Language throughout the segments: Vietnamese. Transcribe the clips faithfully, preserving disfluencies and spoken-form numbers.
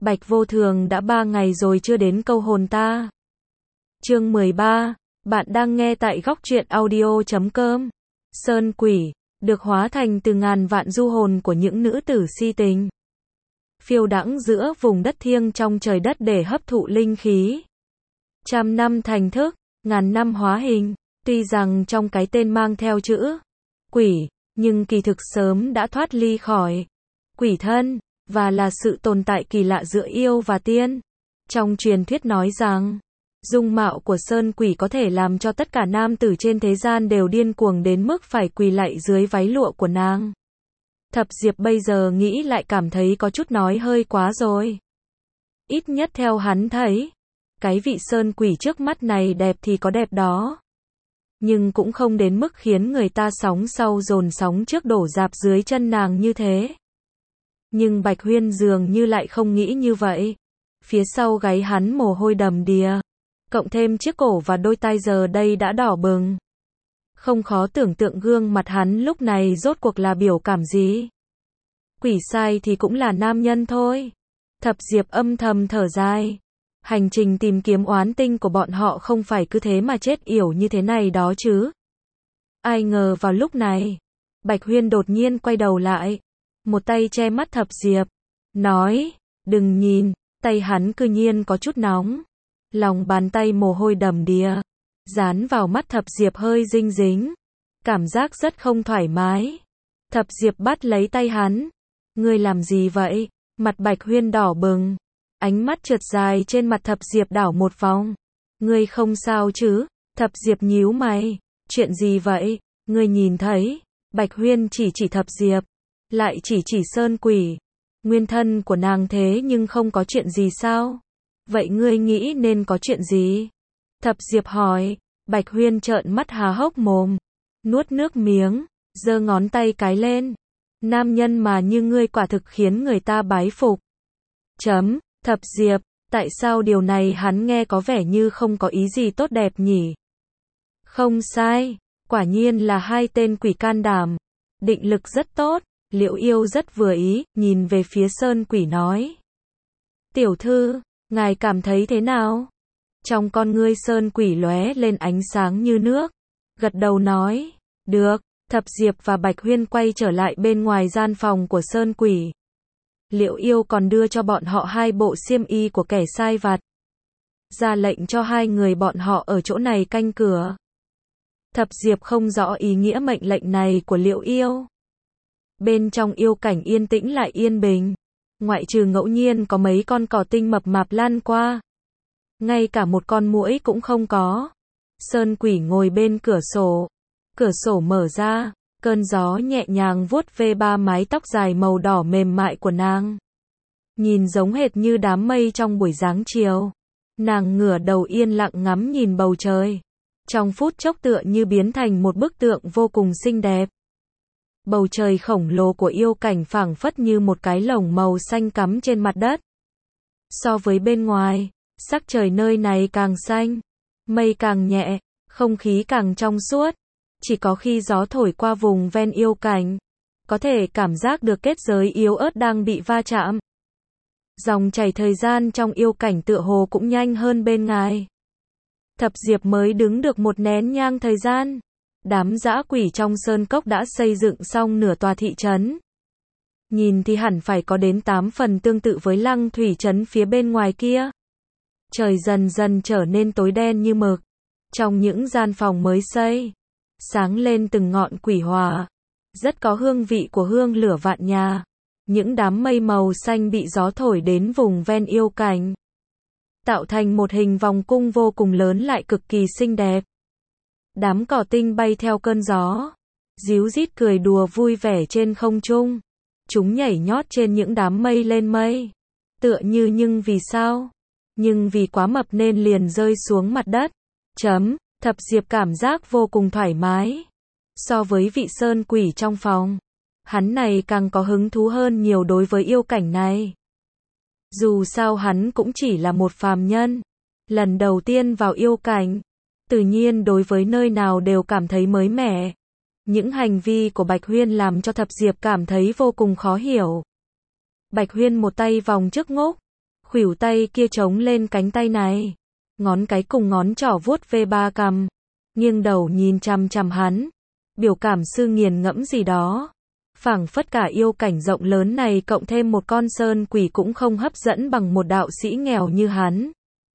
Bạch Vô Thường đã ba ngày rồi chưa đến câu hồn ta. Chương mười ba, bạn đang nghe tại góc truyện audio chấm com. Sơn quỷ, được hóa thành từ ngàn vạn du hồn của những nữ tử si tình. Phiêu đãng giữa vùng đất thiêng trong trời đất để hấp thụ linh khí. Trăm năm thành thức, ngàn năm hóa hình, tuy rằng trong cái tên mang theo chữ quỷ, nhưng kỳ thực sớm đã thoát ly khỏi quỷ thân, và là sự tồn tại kỳ lạ giữa yêu và tiên. Trong truyền thuyết nói rằng, dung mạo của sơn quỷ có thể làm cho tất cả nam tử trên thế gian đều điên cuồng đến mức phải quỳ lạy dưới váy lụa của nàng. Thập Diệp bây giờ nghĩ lại cảm thấy có chút nói hơi quá rồi. Ít nhất theo hắn thấy, cái vị sơn quỷ trước mắt này đẹp thì có đẹp đó, nhưng cũng không đến mức khiến người ta sóng sau dồn sóng trước đổ rạp dưới chân nàng như thế. Nhưng Bạch Huyên dường như lại không nghĩ như vậy. Phía sau gáy hắn mồ hôi đầm đìa, cộng thêm chiếc cổ và đôi tai giờ đây đã đỏ bừng. Không khó tưởng tượng gương mặt hắn lúc này rốt cuộc là biểu cảm gì. Quỷ sai thì cũng là nam nhân thôi. Thập Diệp âm thầm thở dài. Hành trình tìm kiếm oán tinh của bọn họ không phải cứ thế mà chết yểu như thế này đó chứ. Ai ngờ vào lúc này, Bạch Huyên đột nhiên quay đầu lại, một tay che mắt Thập Diệp, nói, đừng nhìn, tay hắn cư nhiên có chút nóng. Lòng bàn tay mồ hôi đầm đìa, dán vào mắt Thập Diệp hơi dinh dính, cảm giác rất không thoải mái. Thập Diệp bắt lấy tay hắn, ngươi làm gì vậy? Mặt Bạch Huyên đỏ bừng, ánh mắt trượt dài trên mặt Thập Diệp đảo một vòng. Ngươi không sao chứ? Thập Diệp nhíu mày, chuyện gì vậy? Ngươi nhìn thấy? Bạch Huyên chỉ chỉ Thập Diệp, lại chỉ chỉ sơn quỷ. Nguyên thân của nàng thế nhưng không có chuyện gì sao? Vậy ngươi nghĩ nên có chuyện gì? Thập Diệp hỏi. Bạch Huyên trợn mắt há hốc mồm, nuốt nước miếng, giơ ngón tay cái lên. Nam nhân mà như ngươi quả thực khiến người ta bái phục. Chấm, Thập Diệp, tại sao điều này hắn nghe có vẻ như không có ý gì tốt đẹp nhỉ? Không sai, quả nhiên là hai tên quỷ can đảm. Định lực rất tốt, Liễu Yêu rất vừa ý, nhìn về phía sơn quỷ nói. Tiểu thư, ngài cảm thấy thế nào? Trong con ngươi sơn quỷ lóe lên ánh sáng như nước, gật đầu nói, được. Thập Diệp và Bạch Huyên quay trở lại bên ngoài gian phòng của sơn quỷ. Liễu Yêu còn đưa cho bọn họ hai bộ xiêm y của kẻ sai vặt, ra lệnh cho hai người bọn họ ở chỗ này canh cửa. Thập Diệp không rõ ý nghĩa mệnh lệnh này của Liễu Yêu. Bên trong yêu cảnh yên tĩnh lại yên bình, ngoại trừ ngẫu nhiên có mấy con cỏ tinh mập mạp lăn qua, ngay cả một con muỗi cũng không có. Sơn quỷ ngồi bên cửa sổ, cửa sổ mở ra, cơn gió nhẹ nhàng vuốt ve ba mái tóc dài màu đỏ mềm mại của nàng, nhìn giống hệt như đám mây trong buổi giáng chiều. Nàng ngửa đầu yên lặng ngắm nhìn bầu trời, trong phút chốc tựa như biến thành một bức tượng vô cùng xinh đẹp. Bầu trời khổng lồ của yêu cảnh phảng phất như một cái lồng màu xanh cắm trên mặt đất. So với bên ngoài, sắc trời nơi này càng xanh, mây càng nhẹ, không khí càng trong suốt. Chỉ có khi gió thổi qua vùng ven yêu cảnh, có thể cảm giác được kết giới yếu ớt đang bị va chạm. Dòng chảy thời gian trong yêu cảnh tựa hồ cũng nhanh hơn bên ngoài. Thập Diệp mới đứng được một nén nhang thời gian, đám dã quỷ trong sơn cốc đã xây dựng xong nửa tòa thị trấn. Nhìn thì hẳn phải có đến tám phần tương tự với Lăng Thủy trấn phía bên ngoài kia. Trời dần dần trở nên tối đen như mực. Trong những gian phòng mới xây, sáng lên từng ngọn quỷ hỏa, rất có hương vị của hương lửa vạn nhà. Những đám mây màu xanh bị gió thổi đến vùng ven yêu cảnh, tạo thành một hình vòng cung vô cùng lớn lại cực kỳ xinh đẹp. Đám cỏ tinh bay theo cơn gió, ríu rít cười đùa vui vẻ trên không trung. Chúng nhảy nhót trên những đám mây lên mây, tựa như nhưng vì sao? Nhưng vì quá mập nên liền rơi xuống mặt đất. Chấm, Thập Diệp cảm giác vô cùng thoải mái. So với vị sơn quỷ trong phòng, hắn này càng có hứng thú hơn nhiều đối với yêu cảnh này. Dù sao hắn cũng chỉ là một phàm nhân, lần đầu tiên vào yêu cảnh, tự nhiên đối với nơi nào đều cảm thấy mới mẻ. Những hành vi của Bạch Huyên làm cho Thập Diệp cảm thấy vô cùng khó hiểu. Bạch Huyên một tay vòng trước ngốc, khuỷu tay kia chống lên cánh tay này, ngón cái cùng ngón trỏ vuốt ve ba cằm, nghiêng đầu nhìn chằm chằm hắn, biểu cảm sư nghiền ngẫm gì đó. Phảng phất cả yêu cảnh rộng lớn này cộng thêm một con sơn quỷ cũng không hấp dẫn bằng một đạo sĩ nghèo như hắn.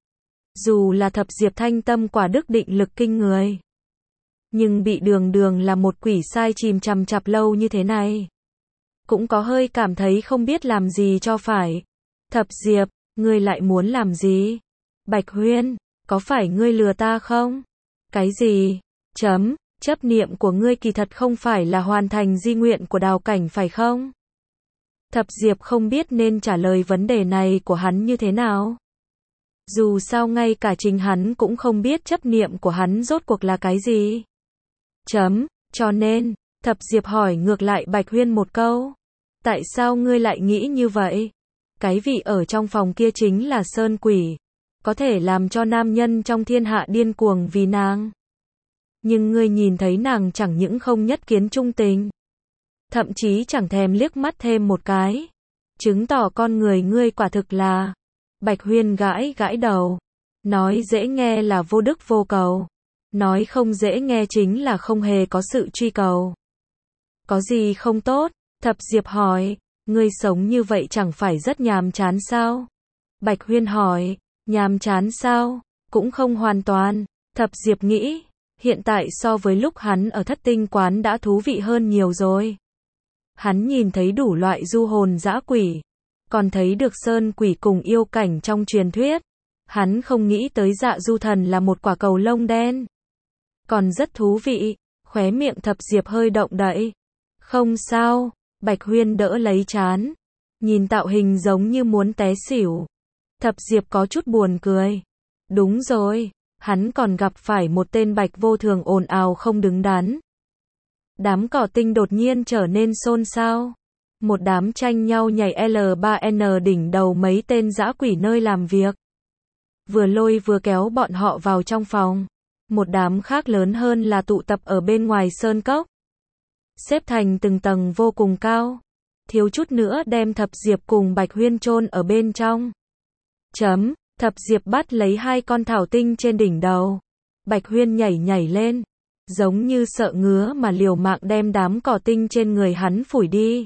Dù là thập diệp thanh tâm quả đức định lực kinh người, nhưng bị đường đường là một quỷ sai chìm chằm chặp lâu như thế này, cũng có hơi cảm thấy không biết làm gì cho phải. Thập diệp, ngươi lại muốn làm gì? Bạch Huyên, có phải ngươi lừa ta không? Cái gì? Chấm, chấp niệm của ngươi kỳ thật không phải là hoàn thành di nguyện của đào cảnh phải không? Thập diệp không biết nên trả lời vấn đề này của hắn như thế nào. Dù sao ngay cả chính hắn cũng không biết chấp niệm của hắn rốt cuộc là cái gì. Chấm, cho nên, thập diệp hỏi ngược lại Bạch Huyên một câu. Tại sao ngươi lại nghĩ như vậy? Cái vị ở trong phòng kia chính là sơn quỷ, có thể làm cho nam nhân trong thiên hạ điên cuồng vì nàng. Nhưng ngươi nhìn thấy nàng chẳng những không nhất kiến trung tình, thậm chí chẳng thèm liếc mắt thêm một cái, chứng tỏ con người ngươi quả thực là... Bạch Huyên gãi gãi đầu, nói dễ nghe là vô đức vô cầu, nói không dễ nghe chính là không hề có sự truy cầu. Có gì không tốt? Thập diệp hỏi, ngươi sống như vậy chẳng phải rất nhàm chán sao? Bạch Huyên hỏi, nhàm chán sao? Cũng không hoàn toàn. Thập diệp nghĩ, hiện tại so với lúc hắn ở thất tinh quán đã thú vị hơn nhiều rồi. Hắn nhìn thấy đủ loại du hồn dã quỷ, còn thấy được sơn quỷ cùng yêu cảnh trong truyền thuyết. Hắn không nghĩ tới Dạ Du Thần là một quả cầu lông đen. Còn rất thú vị. Khóe miệng thập diệp hơi động đậy. Không sao. Bạch Huyên đỡ lấy trán, nhìn tạo hình giống như muốn té xỉu. Thập diệp có chút buồn cười. Đúng rồi, hắn còn gặp phải một tên bạch vô thường ồn ào không đứng đắn. Đám cỏ tinh đột nhiên trở nên xôn xao. Một đám tranh nhau nhảy L ba N đỉnh đầu mấy tên dã quỷ nơi làm việc. Vừa lôi vừa kéo bọn họ vào trong phòng. Một đám khác lớn hơn là tụ tập ở bên ngoài sơn cốc, xếp thành từng tầng vô cùng cao, thiếu chút nữa đem thập diệp cùng Bạch Huyên chôn ở bên trong. Chấm, thập diệp bắt lấy hai con thảo tinh trên đỉnh đầu. Bạch Huyên nhảy nhảy lên, giống như sợ ngứa mà liều mạng đem đám cỏ tinh trên người hắn phủi đi.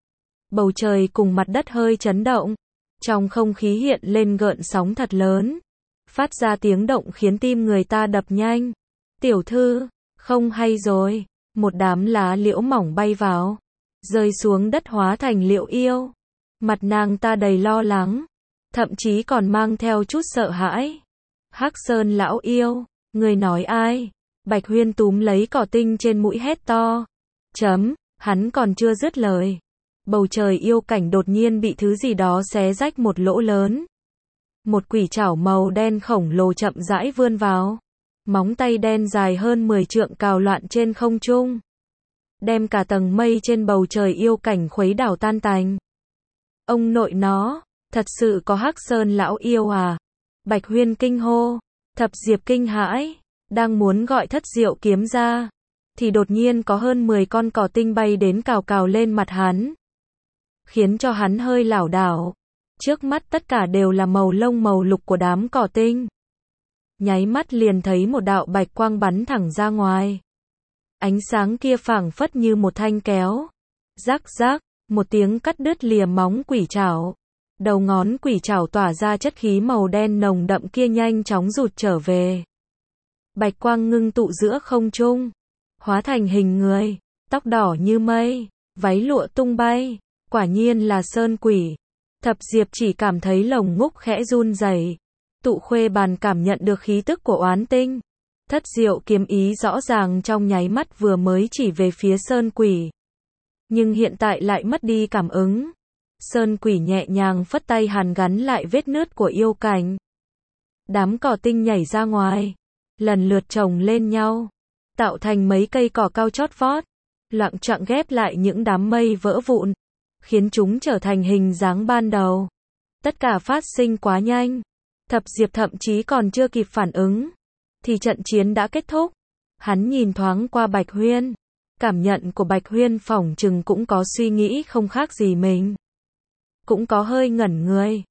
Bầu trời cùng mặt đất hơi chấn động, trong không khí hiện lên gợn sóng thật lớn, phát ra tiếng động khiến tim người ta đập nhanh. Tiểu thư, không hay rồi. Một đám lá liễu mỏng bay vào, rơi xuống đất hóa thành liễu yêu. Mặt nàng ta đầy lo lắng, thậm chí còn mang theo chút sợ hãi. Hắc Sơn lão yêu, người nói ai? Bạch Huyên túm lấy cỏ tinh trên mũi hét to. Chấm, hắn còn chưa dứt lời. Bầu trời yêu cảnh đột nhiên bị thứ gì đó xé rách một lỗ lớn. Một quỷ trảo màu đen khổng lồ chậm rãi vươn vào. Móng tay đen dài hơn mười trượng cào loạn trên không trung, đem cả tầng mây trên bầu trời yêu cảnh khuấy đảo tan tành. Ông nội nó, thật sự có Hắc Sơn lão yêu à? Bạch Huyên kinh hô. Thập diệp kinh hãi, đang muốn gọi Thất Diệu kiếm ra, thì đột nhiên có hơn mười con cỏ tinh bay đến cào cào lên mặt hắn, khiến cho hắn hơi lảo đảo. Trước mắt tất cả đều là màu lông màu lục của đám cỏ tinh. Nháy mắt liền thấy một đạo bạch quang bắn thẳng ra ngoài. Ánh sáng kia phảng phất như một thanh kéo. Rắc rắc, một tiếng cắt đứt lìa móng quỷ trảo. Đầu ngón quỷ trảo tỏa ra chất khí màu đen nồng đậm kia nhanh chóng rụt trở về. Bạch quang ngưng tụ giữa không trung, hóa thành hình người, tóc đỏ như mây, váy lụa tung bay, quả nhiên là sơn quỷ. Thập diệp chỉ cảm thấy lồng ngúc khẽ run rẩy. Tụ Khuê Bàn cảm nhận được khí tức của oán tinh. Thất Diệu kiếm ý rõ ràng trong nháy mắt vừa mới chỉ về phía sơn quỷ, nhưng hiện tại lại mất đi cảm ứng. Sơn quỷ nhẹ nhàng phất tay hàn gắn lại vết nứt của yêu cảnh. Đám cỏ tinh nhảy ra ngoài, lần lượt chồng lên nhau, tạo thành mấy cây cỏ cao chót vót, loạng choạng ghép lại những đám mây vỡ vụn, khiến chúng trở thành hình dáng ban đầu. Tất cả phát sinh quá nhanh. Thập diệp thậm chí còn chưa kịp phản ứng, thì trận chiến đã kết thúc. Hắn nhìn thoáng qua Bạch Huyên, cảm nhận của Bạch Huyên phỏng chừng cũng có suy nghĩ không khác gì mình, cũng có hơi ngẩn người.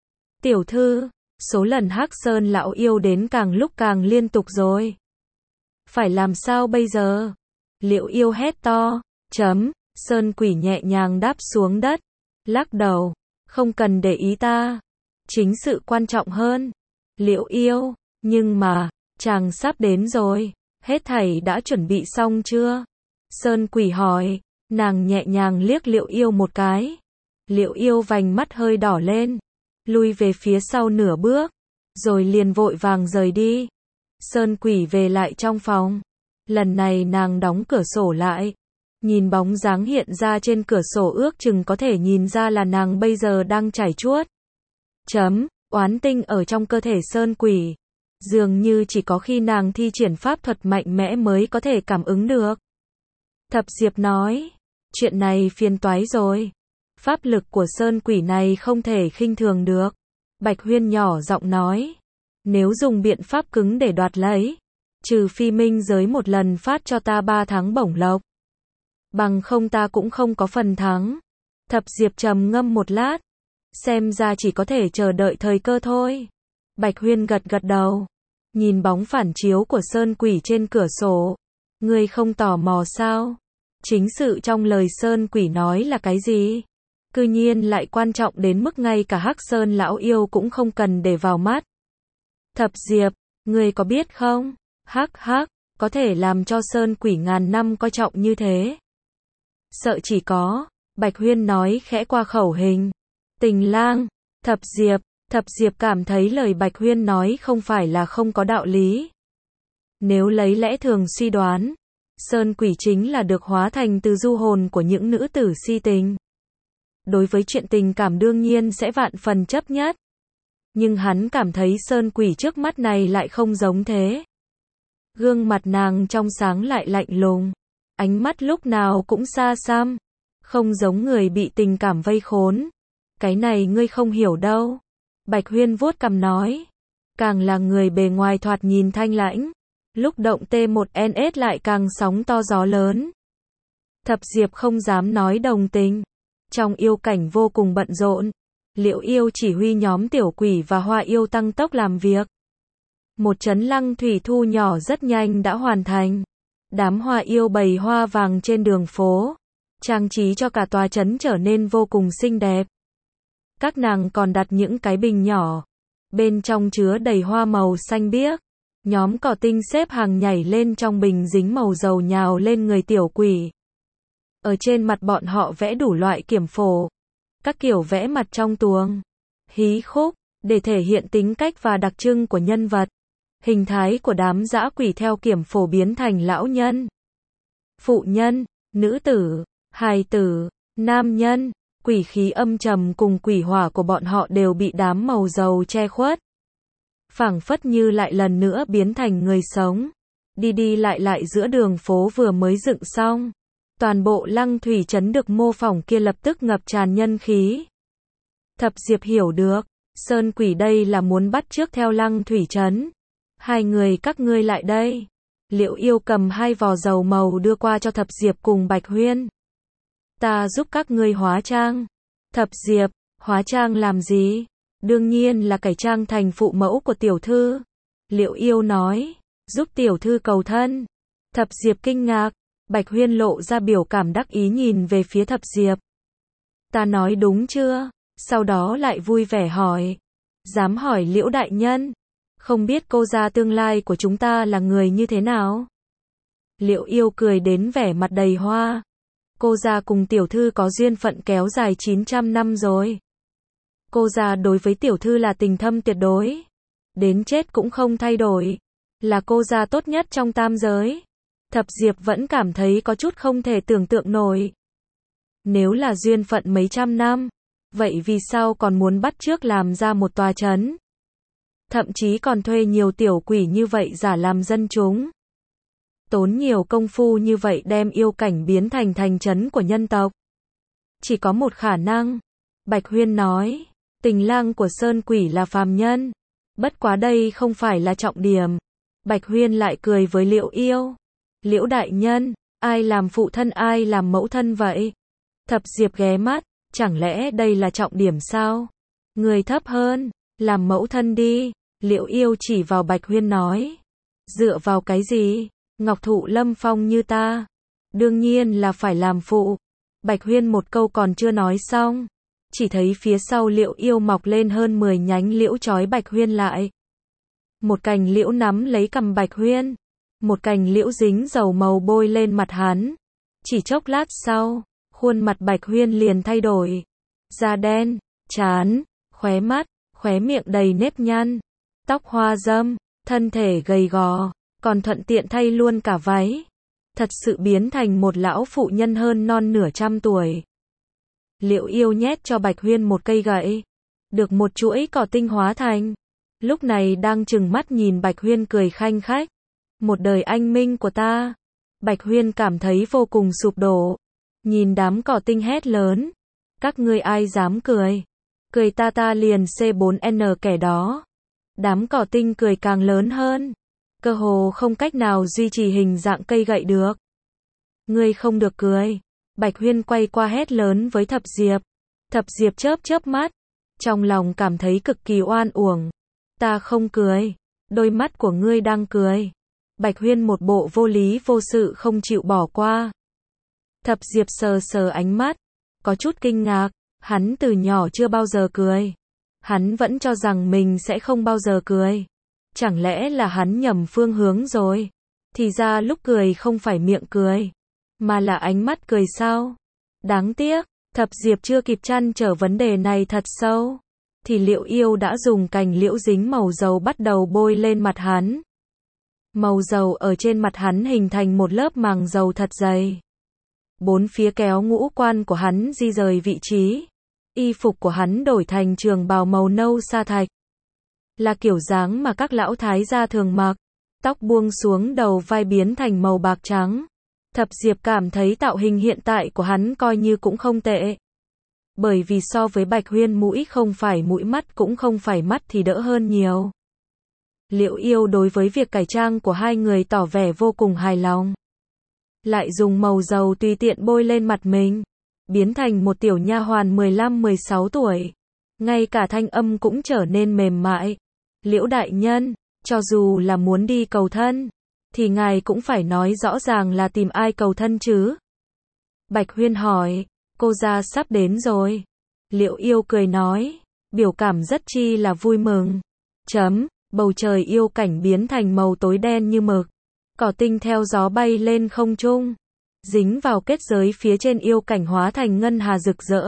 Tiểu thư, số lần Hắc Sơn lão yêu đến càng lúc càng liên tục rồi. Phải làm sao bây giờ? Liễu yêu hét to. Chấm, Sơn Quỷ nhẹ nhàng đáp xuống đất. Lắc đầu. Không cần để ý ta. Chính sự quan trọng hơn. Liễu yêu, nhưng mà, chàng sắp đến rồi. Hết thảy đã chuẩn bị xong chưa? Sơn Quỷ hỏi. Nàng nhẹ nhàng liếc Liễu yêu một cái. Liễu yêu vành mắt hơi đỏ lên. Lui về phía sau nửa bước. Rồi liền vội vàng rời đi. Sơn Quỷ về lại trong phòng. Lần này nàng đóng cửa sổ lại. Nhìn bóng dáng hiện ra trên cửa sổ ước chừng có thể nhìn ra là nàng bây giờ đang chảy chuốt. Chấm, oán tinh ở trong cơ thể Sơn Quỷ. Dường như chỉ có khi nàng thi triển pháp thuật mạnh mẽ mới có thể cảm ứng được. Thập Diệp nói, chuyện này phiền toái rồi. Pháp lực của Sơn Quỷ này không thể khinh thường được. Bạch Huyên nhỏ giọng nói, nếu dùng biện pháp cứng để đoạt lấy, trừ phi minh giới một lần phát cho ta ba tháng bổng lộc. Bằng không ta cũng không có phần thắng. Thập Diệp trầm ngâm một lát. Xem ra chỉ có thể chờ đợi thời cơ thôi. Bạch Huyên gật gật đầu. Nhìn bóng phản chiếu của Sơn Quỷ trên cửa sổ. Ngươi không tò mò sao? Chính sự trong lời Sơn Quỷ nói là cái gì? Cư nhiên lại quan trọng đến mức ngay cả Hắc Sơn lão yêu cũng không cần để vào mắt. Thập Diệp, ngươi có biết không? Hắc hắc, có thể làm cho Sơn Quỷ ngàn năm coi trọng như thế. Sợ chỉ có, Bạch Huyên nói khẽ qua khẩu hình. Tình lang, Thập Diệp, Thập Diệp cảm thấy lời Bạch Huyên nói không phải là không có đạo lý. Nếu lấy lẽ thường suy đoán, Sơn Quỷ chính là được hóa thành từ du hồn của những nữ tử si tình. Đối với chuyện tình cảm đương nhiên sẽ vạn phần chấp nhất. Nhưng hắn cảm thấy Sơn Quỷ trước mắt này lại không giống thế. Gương mặt nàng trong sáng lại lạnh lùng. Ánh mắt lúc nào cũng xa xăm. Không giống người bị tình cảm vây khốn. Cái này ngươi không hiểu đâu. Bạch Huyên vuốt cằm nói. Càng là người bề ngoài thoạt nhìn thanh lãnh. Lúc động T một N S lại càng sóng to gió lớn. Thập Diệp không dám nói đồng tình. Trong yêu cảnh vô cùng bận rộn. Liễu yêu chỉ huy nhóm tiểu quỷ và hoa yêu tăng tốc làm việc. Một trấn lăng thủy thu nhỏ rất nhanh đã hoàn thành. Đám hoa yêu bày hoa vàng trên đường phố. Trang trí cho cả tòa trấn trở nên vô cùng xinh đẹp. Các nàng còn đặt những cái bình nhỏ. Bên trong chứa đầy hoa màu xanh biếc. Nhóm cỏ tinh xếp hàng nhảy lên trong bình dính màu dầu nhào lên người tiểu quỷ. Ở trên mặt bọn họ vẽ đủ loại kiểm phổ. Các kiểu vẽ mặt trong tuồng. Hí khúc, để thể hiện tính cách và đặc trưng của nhân vật. Hình thái của đám dã quỷ theo kiểm phổ biến thành lão nhân, phụ nhân, nữ tử, hài tử, nam nhân. Quỷ khí âm trầm cùng quỷ hỏa của bọn họ đều bị đám màu dầu che khuất. Phảng phất như lại lần nữa biến thành người sống. Đi đi lại lại giữa đường phố vừa mới dựng xong. Toàn bộ lăng thủy trấn được mô phỏng kia lập tức ngập tràn nhân khí. Thập Diệp hiểu được, Sơn Quỷ đây là muốn bắt chước theo lăng thủy trấn. Hai người các ngươi lại đây. Liễu yêu cầm hai vò dầu màu đưa qua cho Thập Diệp cùng Bạch Huyên. Ta giúp các ngươi hóa trang. Thập Diệp, hóa trang làm gì? Đương nhiên là cải trang thành phụ mẫu của tiểu thư. Liễu yêu nói, giúp tiểu thư cầu thân. Thập Diệp kinh ngạc. Bạch Huyên lộ ra biểu cảm đắc ý nhìn về phía Thập Diệp. Ta nói đúng chưa? Sau đó lại vui vẻ hỏi. Dám hỏi Liễu đại nhân. Không biết cô gia tương lai của chúng ta là người như thế nào? Liễu yêu cười đến vẻ mặt đầy hoa. Cô gia cùng tiểu thư có duyên phận kéo dài chín trăm năm rồi. Cô gia đối với tiểu thư là tình thâm tuyệt đối. Đến chết cũng không thay đổi. Là cô gia tốt nhất trong tam giới. Thập Diệp vẫn cảm thấy có chút không thể tưởng tượng nổi. Nếu là duyên phận mấy trăm năm, vậy vì sao còn muốn bắt chước làm ra một tòa trấn? Thậm chí còn thuê nhiều tiểu quỷ như vậy giả làm dân chúng. Tốn nhiều công phu như vậy đem yêu cảnh biến thành thành trấn của nhân tộc. Chỉ có một khả năng. Bạch Huyên nói, tình lang của Sơn Quỷ là phàm nhân. Bất quá đây không phải là trọng điểm. Bạch Huyên lại cười với Liễu yêu. Liễu đại nhân, ai làm phụ thân ai làm mẫu thân vậy? Thập Diệp ghé mắt, chẳng lẽ đây là trọng điểm sao? Người thấp hơn, Làm mẫu thân đi, Liễu Yêu chỉ vào Bạch Huyên nói. Dựa vào cái gì? Ngọc Thụ Lâm Phong như ta. Đương nhiên là phải làm phụ. Bạch Huyên một câu còn chưa nói xong. Chỉ thấy phía sau Liễu Yêu mọc lên hơn mười nhánh liễu trói Bạch Huyên lại. Một cành liễu nắm lấy cằm Bạch Huyên. Một cành liễu dính dầu màu bôi lên mặt hắn. Chỉ chốc lát sau, khuôn mặt Bạch Huyên liền thay đổi. Da đen, trán, khóe mắt, khóe miệng đầy nếp nhăn. Tóc hoa râm, thân thể gầy gò, còn thuận tiện thay luôn cả váy. Thật sự biến thành một lão phụ nhân hơn non nửa trăm tuổi. Liễu Yêu nhét cho Bạch Huyên một cây gậy. Được một chuỗi cỏ tinh hóa thành. Lúc này đang trừng mắt nhìn Bạch Huyên cười khanh khách. Một đời anh minh của ta. Bạch Huyên cảm thấy vô cùng sụp đổ. Nhìn đám cỏ tinh hét lớn. Các ngươi ai dám cười? Cười ta ta liền C bốn N kẻ đó. Đám cỏ tinh cười càng lớn hơn. Cơ hồ không cách nào duy trì hình dạng cây gậy được. Ngươi không được cười. Bạch Huyên quay qua hét lớn với Thập Diệp. Thập Diệp chớp chớp mắt. Trong lòng cảm thấy cực kỳ oan uổng. Ta không cười. Đôi mắt của ngươi đang cười. Bạch Huyên một bộ vô lý vô sự không chịu bỏ qua. Thập Diệp sờ sờ ánh mắt. Có chút kinh ngạc. Hắn từ nhỏ chưa bao giờ cười. Hắn vẫn cho rằng mình sẽ không bao giờ cười. Chẳng lẽ là hắn nhầm phương hướng rồi? Thì ra lúc cười không phải miệng cười, mà là ánh mắt cười sao? Đáng tiếc, Thập Diệp chưa kịp trăn trở vấn đề này thật sâu. Thì Liễu Yêu đã dùng cành liễu dính màu dầu bắt đầu bôi lên mặt hắn. Màu dầu ở trên mặt hắn hình thành một lớp màng dầu thật dày. Bốn phía kéo ngũ quan của hắn di rời vị trí. Y phục của hắn đổi thành trường bào màu nâu sa thạch. Là kiểu dáng mà các lão thái gia thường mặc. Tóc buông xuống đầu vai biến thành màu bạc trắng. Thập Diệp cảm thấy tạo hình hiện tại của hắn coi như cũng không tệ. Bởi vì so với Bạch Huyên mũi không phải mũi mắt cũng không phải mắt thì đỡ hơn nhiều. Liễu Yêu đối với việc cải trang của hai người tỏ vẻ vô cùng hài lòng. Lại dùng màu dầu tùy tiện bôi lên mặt mình. Biến thành một tiểu nha hoàn mười lăm mười sáu tuổi. Ngay cả thanh âm cũng trở nên mềm mại. Liễu đại nhân, cho dù là muốn đi cầu thân, thì ngài cũng phải nói rõ ràng là tìm ai cầu thân chứ. Bạch Huyên hỏi, cô gia sắp đến rồi. Liễu Yêu cười nói, biểu cảm rất chi là vui mừng. Chấm, bầu trời yêu cảnh biến thành màu tối đen như mực. Cỏ tinh theo gió bay lên không trung. Dính vào kết giới phía trên yêu cảnh hóa thành ngân hà rực rỡ.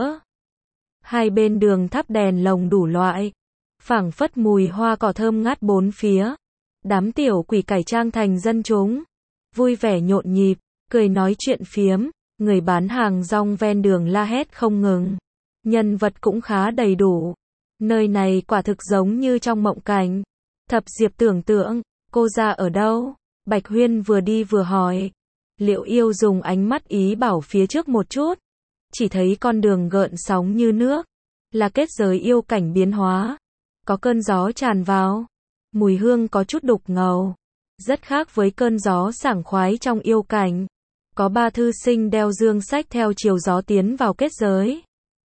Hai bên đường thắp đèn lồng đủ loại. Phảng phất mùi hoa cỏ thơm ngát bốn phía. Đám tiểu quỷ cải trang thành dân chúng. Vui vẻ nhộn nhịp, cười nói chuyện phiếm. Người bán hàng rong ven đường la hét không ngừng. Nhân vật cũng khá đầy đủ. Nơi này quả thực giống như trong mộng cảnh. Thập Diệp tưởng tượng, cô ra ở đâu? Bạch Huyên vừa đi vừa hỏi. Liễu Yêu dùng ánh mắt ý bảo phía trước một chút. Chỉ thấy con đường gợn sóng như nước. Là kết giới yêu cảnh biến hóa. Có cơn gió tràn vào. Mùi hương có chút đục ngầu. Rất khác với cơn gió sảng khoái trong yêu cảnh. Có ba thư sinh đeo dương sách theo chiều gió tiến vào kết giới.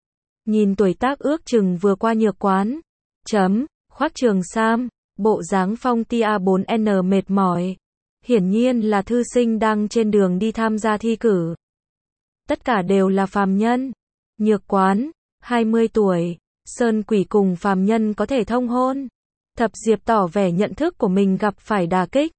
Nhìn tuổi tác ước chừng vừa qua nhược quán. Chấm, khoác trường sam, bộ dáng phong tia bốn N mệt mỏi. Hiển nhiên là thư sinh đang trên đường đi tham gia thi cử. Tất cả đều là phàm nhân. Nhược quán, hai mươi tuổi, sơn quỷ cùng phàm nhân có thể thông hôn. Thập Diệp tỏ vẻ nhận thức của mình gặp phải đả kích.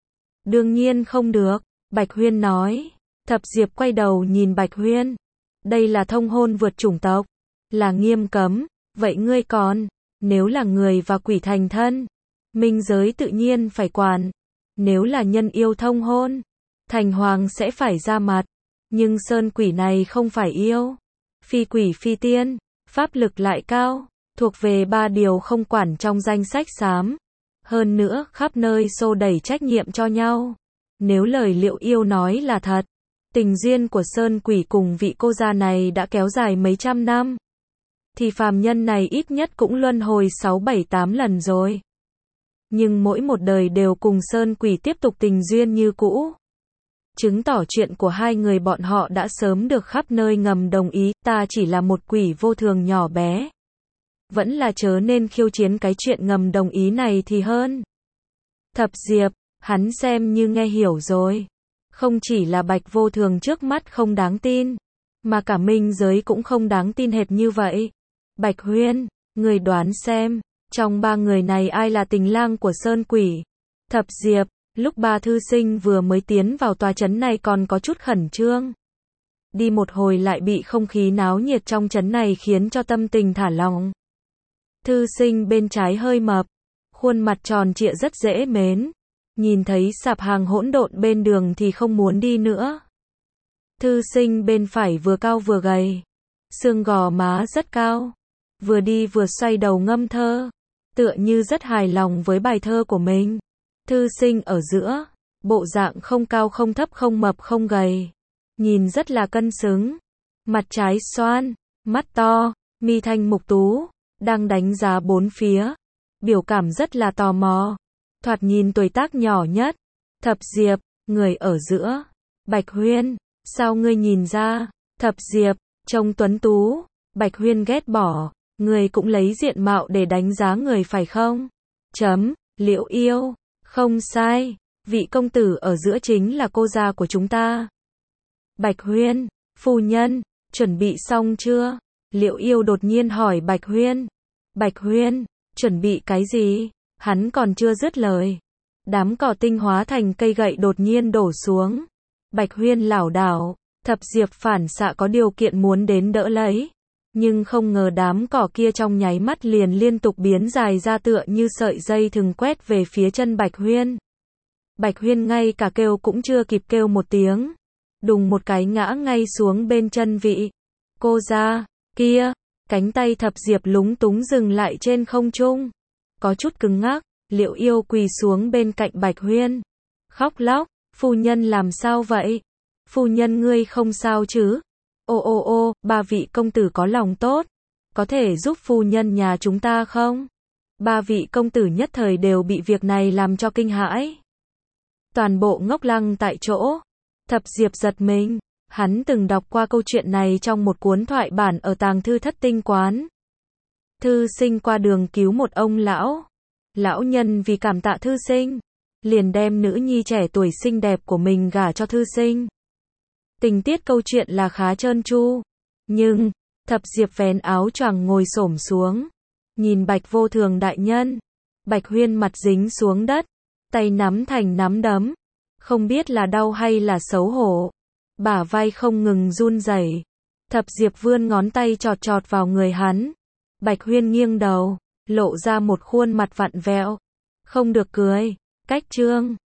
Đương nhiên không được, Bạch Huyên nói. Thập Diệp quay đầu nhìn Bạch Huyên. Đây là thông hôn vượt chủng tộc. Là nghiêm cấm, vậy ngươi còn, nếu là người và quỷ thành thân, minh giới tự nhiên phải quản. Nếu là nhân yêu thông hôn, thành hoàng sẽ phải ra mặt. Nhưng sơn quỷ này không phải yêu. Phi quỷ phi tiên, pháp lực lại cao, thuộc về ba điều không quản trong danh sách xám. Hơn nữa, khắp nơi xô đẩy trách nhiệm cho nhau. Nếu lời Liễu Yêu nói là thật, tình duyên của sơn quỷ cùng vị cô gia này đã kéo dài mấy trăm năm. Thì phàm nhân này ít nhất cũng luân hồi sáu bảy tám lần rồi. Nhưng mỗi một đời đều cùng sơn quỷ tiếp tục tình duyên như cũ. Chứng tỏ chuyện của hai người bọn họ đã sớm được khắp nơi ngầm đồng ý, ta chỉ là một quỷ vô thường nhỏ bé. vẫn là chớ nên khiêu chiến cái chuyện ngầm đồng ý này thì hơn. Thập Diệp, hắn xem như nghe hiểu rồi. Không chỉ là Bạch Vô Thường trước mắt không đáng tin, mà cả minh giới cũng không đáng tin hệt như vậy. Bạch Huyên, người đoán xem, trong ba người này ai là tình lang của Sơn Quỷ? Thập Diệp, lúc ba thư sinh vừa mới tiến vào tòa trấn này còn có chút khẩn trương. Đi một hồi lại bị không khí náo nhiệt trong trấn này khiến cho tâm tình thả lỏng. Thư sinh bên trái hơi mập, khuôn mặt tròn trịa rất dễ mến. Nhìn thấy sạp hàng hỗn độn bên đường thì không muốn đi nữa. Thư sinh bên phải vừa cao vừa gầy, xương gò má rất cao, vừa đi vừa xoay đầu ngâm thơ, tựa như rất hài lòng với bài thơ của mình. Thư sinh ở giữa, bộ dạng không cao không thấp không mập không gầy, nhìn rất là cân xứng. Mặt trái xoan, mắt to, mi thanh mục tú, đang đánh giá bốn phía, biểu cảm rất là tò mò. Thoạt nhìn tuổi tác nhỏ nhất. Thập Diệp, người ở giữa. Bạch Huyên, sao ngươi nhìn ra? Thập Diệp, trông tuấn tú. Bạch Huyên ghét bỏ, người cũng lấy diện mạo để đánh giá người phải không? Chấm, Liễu Yêu, không sai, vị công tử ở giữa chính là cô gia của chúng ta. Bạch Huyên, phu nhân, chuẩn bị xong chưa? Liễu Yêu đột nhiên hỏi Bạch Huyên. Bạch Huyên, chuẩn bị cái gì? Hắn còn chưa dứt lời. Đám cỏ tinh hóa thành cây gậy đột nhiên đổ xuống. Bạch Huyên lảo đảo, Thập Diệp phản xạ có điều kiện muốn đến đỡ lấy. Nhưng không ngờ đám cỏ kia trong nháy mắt liền liên tục biến dài ra tựa như sợi dây thừng quét về phía chân Bạch Huyên. Bạch Huyên ngay cả kêu cũng chưa kịp kêu một tiếng. Đùng một cái ngã ngay xuống bên chân vị cô gia kia. Cánh tay Thập Diệp lúng túng dừng lại trên không trung. Có chút cứng ngắc, Liễu Yêu quỳ xuống bên cạnh Bạch Huyên. Khóc lóc, phu nhân làm sao vậy? Phu nhân ngươi không sao chứ? Ô ô ô, ba vị công tử có lòng tốt. Có thể giúp phu nhân nhà chúng ta không? Ba vị công tử nhất thời đều bị việc này làm cho kinh hãi. Toàn bộ ngốc lăng tại chỗ. Thập Diệp giật mình. Hắn từng đọc qua câu chuyện này trong một cuốn thoại bản ở tàng thư Thất Tinh Quán. Thư sinh qua đường cứu một ông lão. Lão nhân vì cảm tạ thư sinh, liền đem nữ nhi trẻ tuổi xinh đẹp của mình gả cho thư sinh. Tình tiết câu chuyện là khá trơn tru. Nhưng, Thập Diệp vén áo choàng ngồi xổm xuống. Nhìn Bạch Vô Thường đại nhân. Bạch Huyên mặt dính xuống đất. Tay nắm thành nắm đấm. Không biết là đau hay là xấu hổ. Bả vai không ngừng run rẩy. Thập Diệp vươn ngón tay chọt chọt vào người hắn. Bạch Huyên nghiêng đầu, lộ ra một khuôn mặt vặn vẹo. Không được cười. Cách trương.